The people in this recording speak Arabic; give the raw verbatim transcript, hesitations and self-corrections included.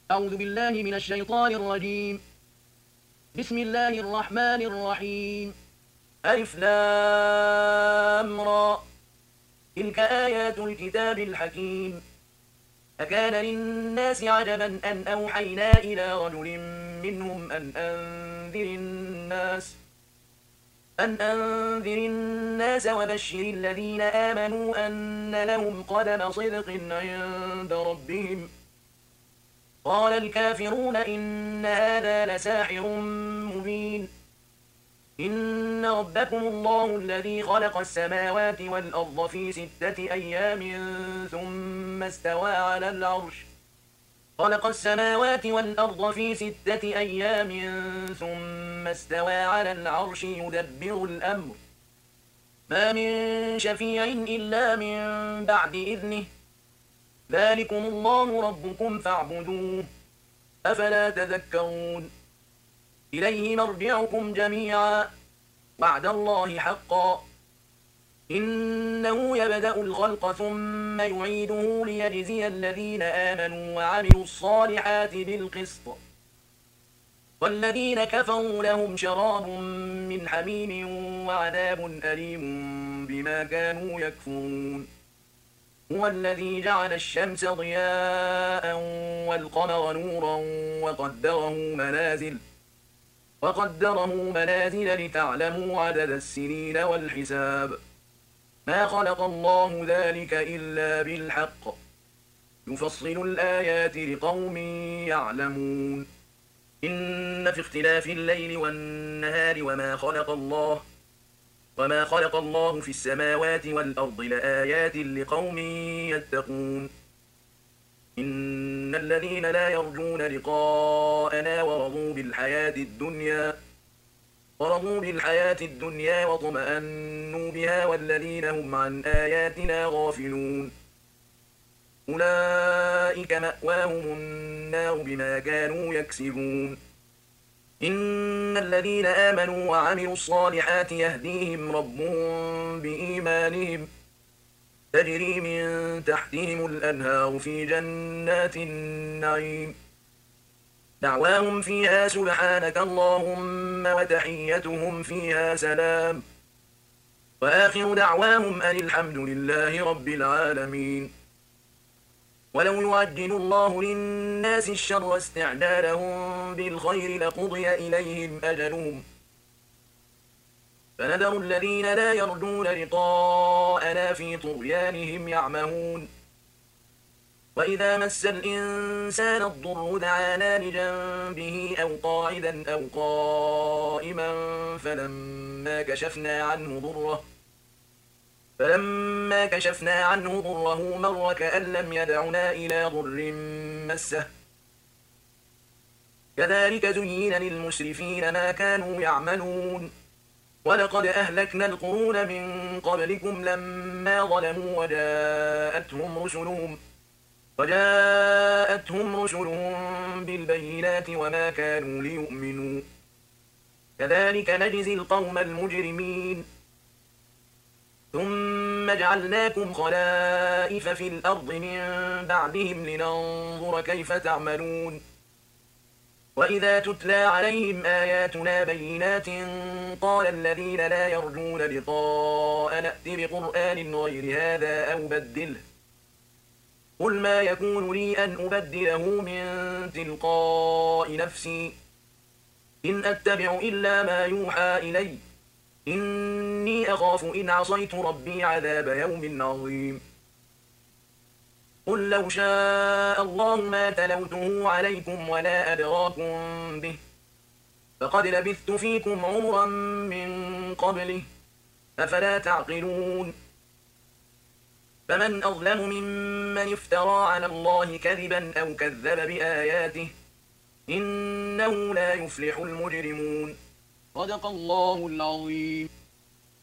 أعوذ بالله من الشيطان الرجيم. بسم الله الرحمن الرحيم. ألف لام را. تلك آيات الكتاب الحكيم. أكان للناس عجبا أن أوحينا إلى رجل منهم أن أنذر الناس أن أنذر الناس وبشر الذين آمنوا أن لهم قدم صدق عند ربهم. قال الكافرون إن هذا لساحر مبين. إن ربكم الله الذي خلق السماوات والأرض في ستة أيام ثم استوى على العرش خلق السماوات والأرض في ستة أيام ثم استوى على العرش يدبر الأمر ما من شفيع إلا من بعد إذنه ذلكم الله ربكم فاعبدوه أفلا تذكرون. إليه مرجعكم جميعا وعد الله حقا إنه يبدأ الخلق ثم يعيده ليجزي الذين آمنوا وعملوا الصالحات بالقسط والذين كفروا لهم شراب من حميم وعذاب أليم بما كانوا يكفرون. هو الذي جعل الشمس ضياء والقمر نورا وقدره منازل وقدره منازل لتعلموا عدد السنين والحساب ما خلق الله ذلك إلا بالحق يفصل الآيات لقوم يعلمون. إن في اختلاف الليل والنهار وما خلق الله وما خلق الله في السماوات والأرض لآيات لقوم يتقون. إن الذين لا يرجون لقاءنا ورضوا بالحياة الدنيا ورضوا بالحياة الدنيا واطمأنوا بها والذين هم عن آياتنا غافلون أولئك مأواهم النار بما كانوا يكسبون. إن الذين آمنوا وعملوا الصالحات يهديهم ربهم بإيمانهم تجري من تحتهم الأنهار في جنات النعيم دعواهم فيها سبحانك اللهم وتحيتهم فيها سلام وآخر دعواهم أن الحمد لله رب العالمين. ولو يعجل الله للناس الشر استعجالهم بالخير لقضي إليهم أجلهم فنذر الذين لا يرجون لقاءنا في طغيانهم يعمهون. وإذا مس الإنسان الضر دعانا لجنبه أو قاعدا أو قائما فلما كشفنا عنه ضره فلما كشفنا عنه ضره مر كأن لم يدعنا إلى ضر مسه كذلك زين للمسرفين ما كانوا يعملون. ولقد أهلكنا القرون من قبلكم لما ظلموا وجاءتهم رسلهم وجاءتهم رسلهم بالبينات وما كانوا ليؤمنوا كذلك نجزي القوم المجرمين. ثم جعلناكم خلائف في الأرض من بعدهم لننظر كيف تعملون. وإذا تتلى عليهم آياتنا بينات قال الذين لا يرجون لقاء نأت بقرآن غير هذا أو بدله قل ما يكون لي أن أبدله من تلقاء نفسي إن أتبع إلا ما يوحى إلي إني أخاف إن عصيت ربي عذاب يوم عظيم. قل لو شاء الله ما تلوته عليكم ولا أدراكم به فقد لبثت فيكم عمرا من قبله أفلا تعقلون. فمن أظلم ممن افترى على الله كذبا أو كذب بآياته إنه لا يفلح المجرمون. صدق الله العظيم.